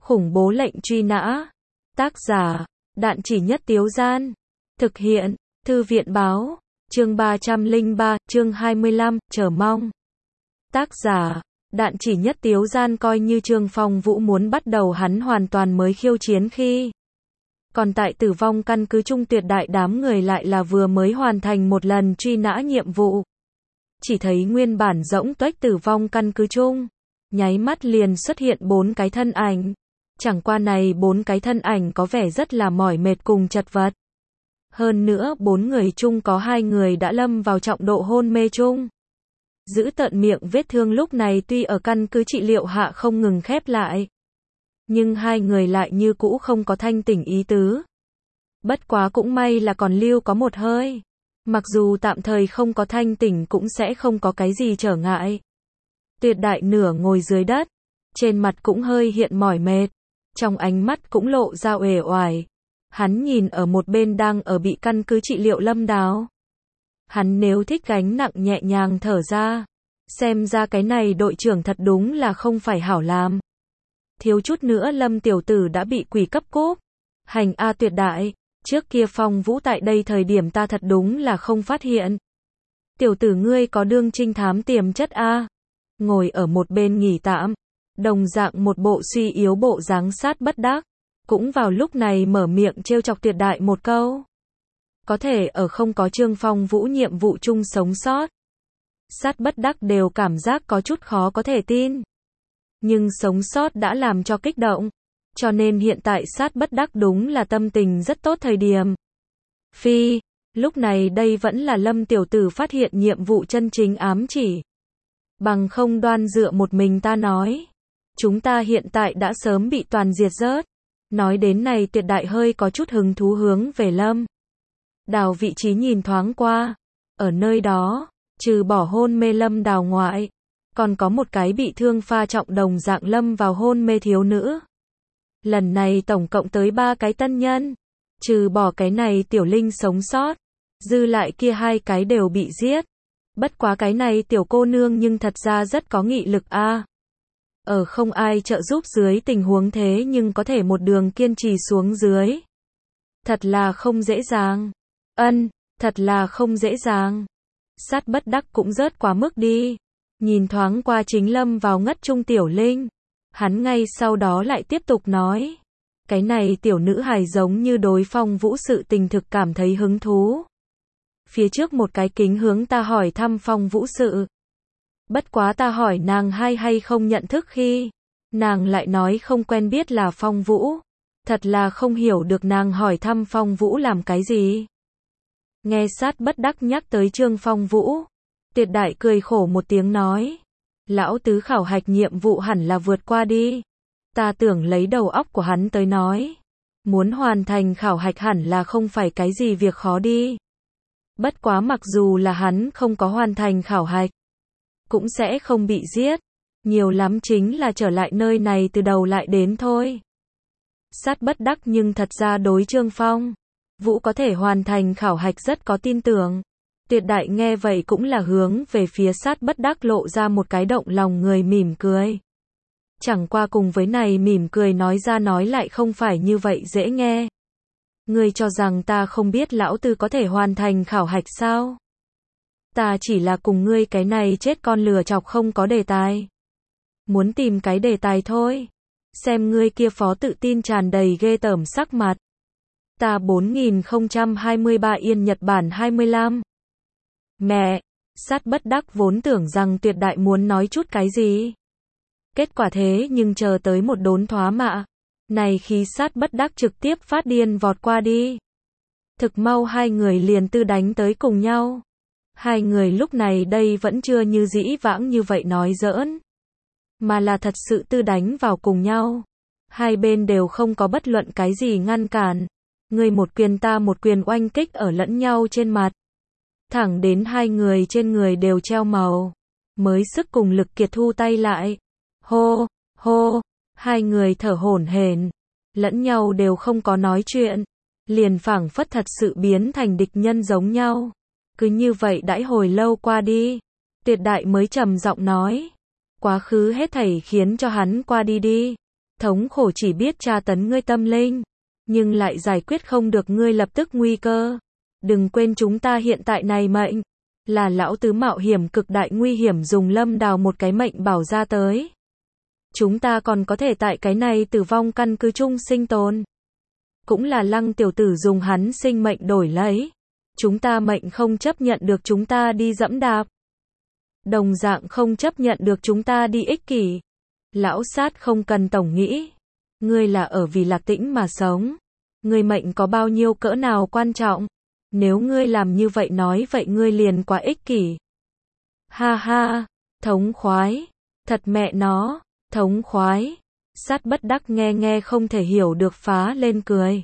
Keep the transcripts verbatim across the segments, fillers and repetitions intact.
Khủng bố lệnh truy nã. Tác giả, Đạn Chỉ Nhất Tiếu Gian. Thực hiện, Thư viện báo. Chương ba trăm lẻ ba, chương hai mươi lăm, chờ mong. Tác giả, Đạn Chỉ Nhất Tiếu Gian. Coi như Trương Phong Vũ muốn bắt đầu hắn hoàn toàn mới khiêu chiến khi. Còn tại tử vong căn cứ trung tuyệt đại đám người lại là vừa mới hoàn thành một lần truy nã nhiệm vụ. Chỉ thấy nguyên bản rỗng tuếch tử vong căn cứ chung, nháy mắt liền xuất hiện bốn cái thân ảnh. Chẳng qua này bốn cái thân ảnh có vẻ rất là mỏi mệt cùng chật vật. Hơn nữa bốn người chung có hai người đã lâm vào trọng độ hôn mê chung. Giữ tận miệng vết thương lúc này tuy ở căn cứ trị liệu hạ không ngừng khép lại, nhưng hai người lại như cũ không có thanh tỉnh ý tứ. Bất quá cũng may là còn lưu có một hơi. Mặc dù tạm thời không có thanh tỉnh cũng sẽ không có cái gì trở ngại. Tuyệt đại nửa ngồi dưới đất, trên mặt cũng hơi hiện mỏi mệt, trong ánh mắt cũng lộ ra uể oải. Hắn nhìn ở một bên đang ở bị căn cứ trị liệu Lâm Đào. Hắn nếu thích gánh nặng nhẹ nhàng thở ra. Xem ra cái này đội trưởng thật đúng là không phải hảo làm. Thiếu chút nữa Lâm tiểu tử đã bị quỷ cấp cúp. Hành A tuyệt đại, trước kia Phong Vũ tại đây thời điểm ta thật đúng là không phát hiện. Tiểu tử ngươi có đương trinh thám tiềm chất A. Ngồi ở một bên nghỉ tạm, đồng dạng một bộ suy yếu bộ dáng Sát Bất Đắc, cũng vào lúc này mở miệng trêu chọc tuyệt đại một câu. Có thể ở không có Trương Phong Vũ nhiệm vụ chung sống sót. Sát Bất Đắc đều cảm giác có chút khó có thể tin. Nhưng sống sót đã làm cho kích động, cho nên hiện tại Sát Bất Đắc đúng là tâm tình rất tốt thời điểm. Phi, lúc này đây vẫn là Lâm tiểu tử phát hiện nhiệm vụ chân chính ám chỉ. Bằng không đoan dựa một mình ta nói, chúng ta hiện tại đã sớm bị toàn diệt rớt. Nói đến này tuyệt đại hơi có chút hứng thú hướng về Lâm Đào vị trí nhìn thoáng qua. Ở nơi đó, trừ bỏ hôn mê Lâm Đào ngoại, còn có một cái bị thương pha trọng đồng dạng lâm vào hôn mê thiếu nữ. Lần này tổng cộng tới ba cái tân nhân. Trừ bỏ cái này tiểu linh sống sót, dư lại kia hai cái đều bị giết. Bất quá cái này tiểu cô nương nhưng thật ra rất có nghị lực a. À. Ở không ai trợ giúp dưới tình huống thế nhưng có thể một đường kiên trì xuống dưới. Thật là không dễ dàng. Ân, thật là không dễ dàng. Sát Bất Đắc cũng rớt quá mức đi. Nhìn thoáng qua chính lâm vào ngất trung tiểu linh. Hắn ngay sau đó lại tiếp tục nói. Cái này tiểu nữ hài giống như đối Phong Vũ sự tình thực cảm thấy hứng thú. Phía trước một cái kính hướng ta hỏi thăm Phong Vũ sự. Bất quá ta hỏi nàng hay hay không nhận thức khi. Nàng lại nói không quen biết là Phong Vũ. Thật là không hiểu được nàng hỏi thăm Phong Vũ làm cái gì. Nghe Sát Bất Đắc nhắc tới Trương Phong Vũ. Tuyệt đại cười khổ một tiếng nói. Lão tứ khảo hạch nhiệm vụ hẳn là vượt qua đi. Ta tưởng lấy đầu óc của hắn tới nói. Muốn hoàn thành khảo hạch hẳn là không phải cái gì việc khó đi. Bất quá mặc dù là hắn không có hoàn thành khảo hạch, cũng sẽ không bị giết. Nhiều lắm chính là trở lại nơi này từ đầu lại đến thôi. Sát Bất Đắc nhưng thật ra đối Trương Phong Vũ có thể hoàn thành khảo hạch rất có tin tưởng. Tuyệt đại nghe vậy cũng là hướng về phía Sát Bất Đắc lộ ra một cái động lòng người mỉm cười. Chẳng qua cùng với này mỉm cười nói ra nói lại không phải như vậy dễ nghe. Ngươi cho rằng ta không biết lão tư có thể hoàn thành khảo hạch sao? Ta chỉ là cùng ngươi cái này chết con lừa chọc không có đề tài. Muốn tìm cái đề tài thôi. Xem ngươi kia phó tự tin tràn đầy ghê tởm sắc mặt. Ta bốn nghìn không trăm hai mươi ba Yên Nhật Bản hai mươi lăm. Mẹ, Sát Bất Đắc vốn tưởng rằng tuyệt đại muốn nói chút cái gì. Kết quả thế nhưng chờ tới một đốn thoá mạ. Này khi Sát Bất Đắc trực tiếp phát điên vọt qua đi. Thực mau hai người liền tư đánh tới cùng nhau. Hai người lúc này đây vẫn chưa như dĩ vãng như vậy nói giỡn. Mà là thật sự tư đánh vào cùng nhau. Hai bên đều không có bất luận cái gì ngăn cản. Người một quyền ta một quyền oanh kích ở lẫn nhau trên mặt. Thẳng đến hai người trên người đều treo màu. Mới sức cùng lực kiệt thu tay lại. Hô, hô, hai người thở hổn hển, lẫn nhau đều không có nói chuyện. Liền phảng phất thật sự biến thành địch nhân giống nhau. Cứ như vậy đãi hồi lâu qua đi. Tuyệt đại mới trầm giọng nói. Quá khứ hết thảy khiến cho hắn qua đi đi. thống khổ chỉ biết tra tấn ngươi tâm linh, nhưng lại giải quyết không được ngươi lập tức nguy cơ. Đừng quên chúng ta hiện tại này mệnh, là lão tứ mạo hiểm cực đại nguy hiểm dùng Lâm Đào một cái mệnh bảo ra tới. Chúng ta còn có thể tại cái này tử vong căn cứ chung sinh tồn. Cũng là Lăng tiểu tử dùng hắn sinh mệnh đổi lấy. Chúng ta mệnh không chấp nhận được chúng ta đi dẫm đạp. Đồng dạng không chấp nhận được chúng ta đi ích kỷ. Lão sát không cần tổng nghĩ. Ngươi là ở vì Lạc Tĩnh mà sống. Ngươi mệnh có bao nhiêu cỡ nào quan trọng. Nếu ngươi làm như vậy nói vậy ngươi liền quá ích kỷ. Ha ha, thống khoái. Thật mẹ nó, thống khoái. Sát bất đắc nghe nghe không thể hiểu được phá lên cười.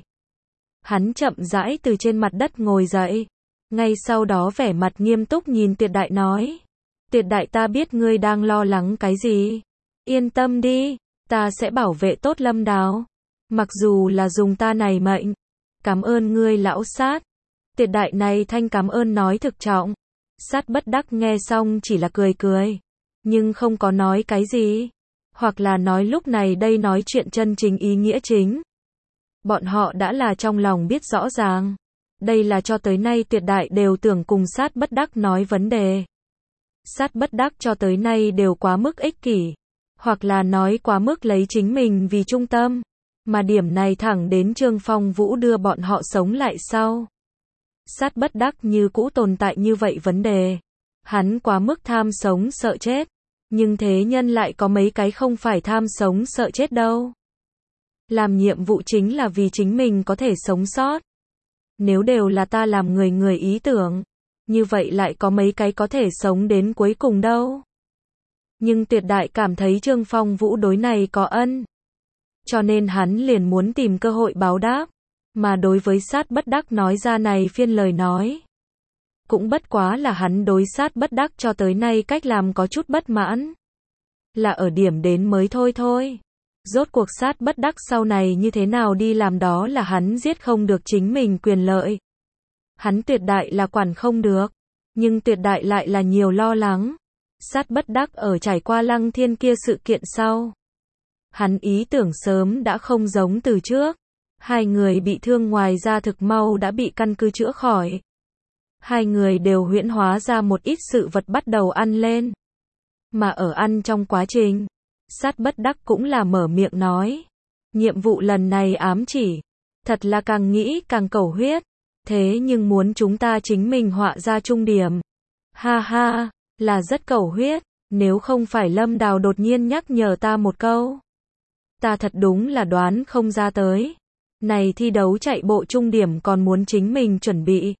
Hắn chậm rãi từ trên mặt đất ngồi dậy. Ngay sau đó vẻ mặt nghiêm túc nhìn Tuyệt Đại nói. Tuyệt Đại ta biết ngươi đang lo lắng cái gì. Yên tâm đi, ta sẽ bảo vệ tốt Lâm Đào. Mặc dù là dùng ta này mệnh. Cảm ơn ngươi lão sát. Tuyệt Đại này thanh cảm ơn nói thực trọng. Sát bất đắc nghe xong chỉ là cười cười. Nhưng không có nói cái gì. Hoặc là nói lúc này đây nói chuyện chân chính ý nghĩa chính. Bọn họ đã là trong lòng biết rõ ràng. Đây là cho tới nay Tuyệt Đại đều tưởng cùng sát bất đắc nói vấn đề. Sát bất đắc cho tới nay đều quá mức ích kỷ. Hoặc là nói quá mức lấy chính mình vì trung tâm. Mà điểm này thẳng đến Trương Phong Vũ đưa bọn họ sống lại sau. Sát bất đắc như cũ tồn tại như vậy vấn đề. Hắn quá mức tham sống sợ chết. Nhưng thế nhân lại có mấy cái không phải tham sống sợ chết đâu. Làm nhiệm vụ chính là vì chính mình có thể sống sót. Nếu đều là ta làm người người ý tưởng. Như vậy lại có mấy cái có thể sống đến cuối cùng đâu. Nhưng Tuyệt Đại cảm thấy Trương Phong Vũ đối này có ân. Cho nên hắn liền muốn tìm cơ hội báo đáp. Mà đối với sát bất đắc nói ra này phiên lời nói. Cũng bất quá là hắn đối sát bất đắc cho tới nay cách làm có chút bất mãn. Là ở điểm đến mới thôi thôi. Rốt cuộc sát bất đắc sau này như thế nào đi làm đó là hắn giết không được chính mình quyền lợi. Hắn Tuyệt Đại là quản không được. Nhưng Tuyệt Đại lại là nhiều lo lắng. Sát bất đắc ở trải qua Lăng Thiên kia sự kiện sau. Hắn ý tưởng sớm đã không giống từ trước. Hai người bị thương ngoài ra thực mau đã bị căn cứ chữa khỏi. Hai người đều huyễn hóa ra một ít sự vật bắt đầu ăn lên. Mà ở ăn trong quá trình, sát bất đắc cũng là mở miệng nói. Nhiệm vụ lần này ám chỉ. Thật là càng nghĩ càng cầu huyết. Thế nhưng muốn chúng ta chính mình họa ra trung điểm. Ha ha, là rất cầu huyết. Nếu không phải Lâm Đào đột nhiên nhắc nhở ta một câu. Ta thật đúng là đoán không ra tới. Này thi đấu chạy bộ trung điểm còn muốn chính mình chuẩn bị.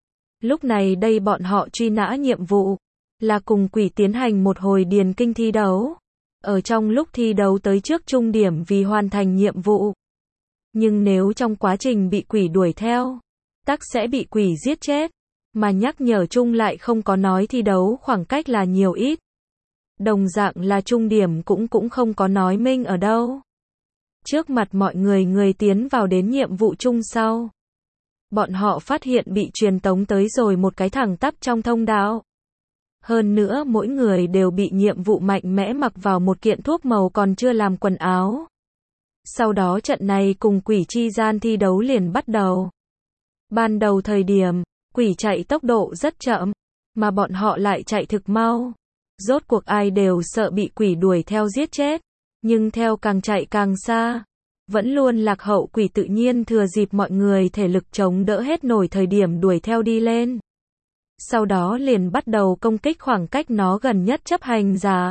Lúc này đây bọn họ truy nã nhiệm vụ. Là cùng quỷ tiến hành một hồi điền kinh thi đấu. Ở trong lúc thi đấu tới trước trung điểm vì hoàn thành nhiệm vụ. Nhưng nếu trong quá trình bị quỷ đuổi theo. Tắc sẽ bị quỷ giết chết. Mà nhắc nhở chung lại không có nói thi đấu khoảng cách là nhiều ít. Đồng dạng là trung điểm cũng cũng không có nói minh ở đâu. Trước mặt mọi người người tiến vào đến nhiệm vụ chung sau. Bọn họ phát hiện bị truyền tống tới rồi một cái thẳng tắp trong thông đạo. Hơn nữa mỗi người đều bị nhiệm vụ mạnh mẽ mặc vào một kiện thuốc màu còn chưa làm quần áo. Sau đó trận này cùng quỷ chi gian thi đấu liền bắt đầu. Ban đầu thời điểm, quỷ chạy tốc độ rất chậm, mà bọn họ lại chạy thực mau. Rốt cuộc ai đều sợ bị quỷ đuổi theo giết chết. Nhưng theo càng chạy càng xa, vẫn luôn lạc hậu quỷ tự nhiên thừa dịp mọi người thể lực chống đỡ hết nổi thời điểm đuổi theo đi lên. Sau đó liền bắt đầu công kích khoảng cách nó gần nhất chấp hành giả.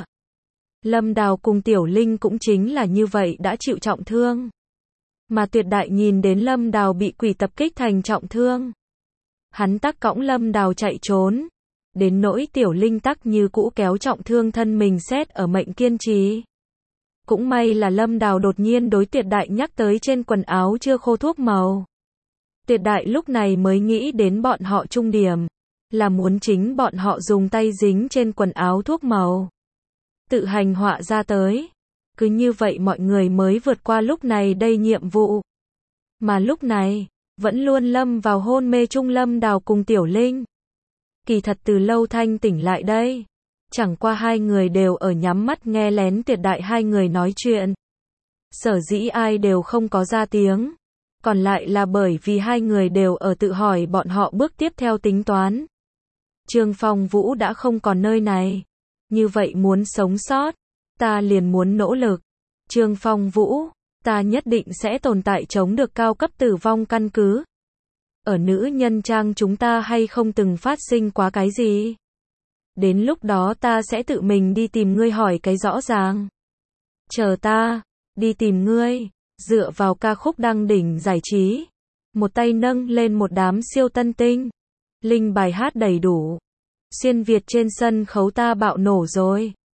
Lâm Đào cùng Tiểu Linh cũng chính là như vậy đã chịu trọng thương. Mà Tuyệt Đại nhìn đến Lâm Đào bị quỷ tập kích thành trọng thương. Hắn tắc cõng Lâm Đào chạy trốn. Đến nỗi Tiểu Linh tắc như cũ kéo trọng thương thân mình xét ở mệnh kiên trì. Cũng may là Lâm Đào đột nhiên đối Tuyệt Đại nhắc tới trên quần áo chưa khô thuốc màu. Tuyệt Đại lúc này mới nghĩ đến bọn họ trung điểm. Là muốn chính bọn họ dùng tay dính trên quần áo thuốc màu. Tự hành họa ra tới. Cứ như vậy mọi người mới vượt qua lúc này đây nhiệm vụ. Mà lúc này, vẫn luôn lâm vào hôn mê trung Lâm Đào cùng Tiểu Linh. Kỳ thật từ lâu thanh tỉnh lại đây. Chẳng qua hai người đều ở nhắm mắt nghe lén Tuyệt Đại hai người nói chuyện. Sở dĩ ai đều không có ra tiếng, còn lại là bởi vì hai người đều ở tự hỏi bọn họ bước tiếp theo tính toán. Trương Phong Vũ đã không còn nơi này. Như vậy muốn sống sót, ta liền muốn nỗ lực. Trương Phong Vũ, ta nhất định sẽ tồn tại chống được cao cấp tử vong căn cứ. Ở nữ nhân trang chúng ta hay không từng phát sinh quá cái gì? Đến lúc đó ta sẽ tự mình đi tìm ngươi hỏi cái rõ ràng. Chờ ta, đi tìm ngươi, dựa vào ca khúc đăng đỉnh giải trí. Một tay nâng lên một đám siêu tân tinh. Linh bài hát đầy đủ. Xuyên Việt trên sân khấu ta bạo nổ rồi.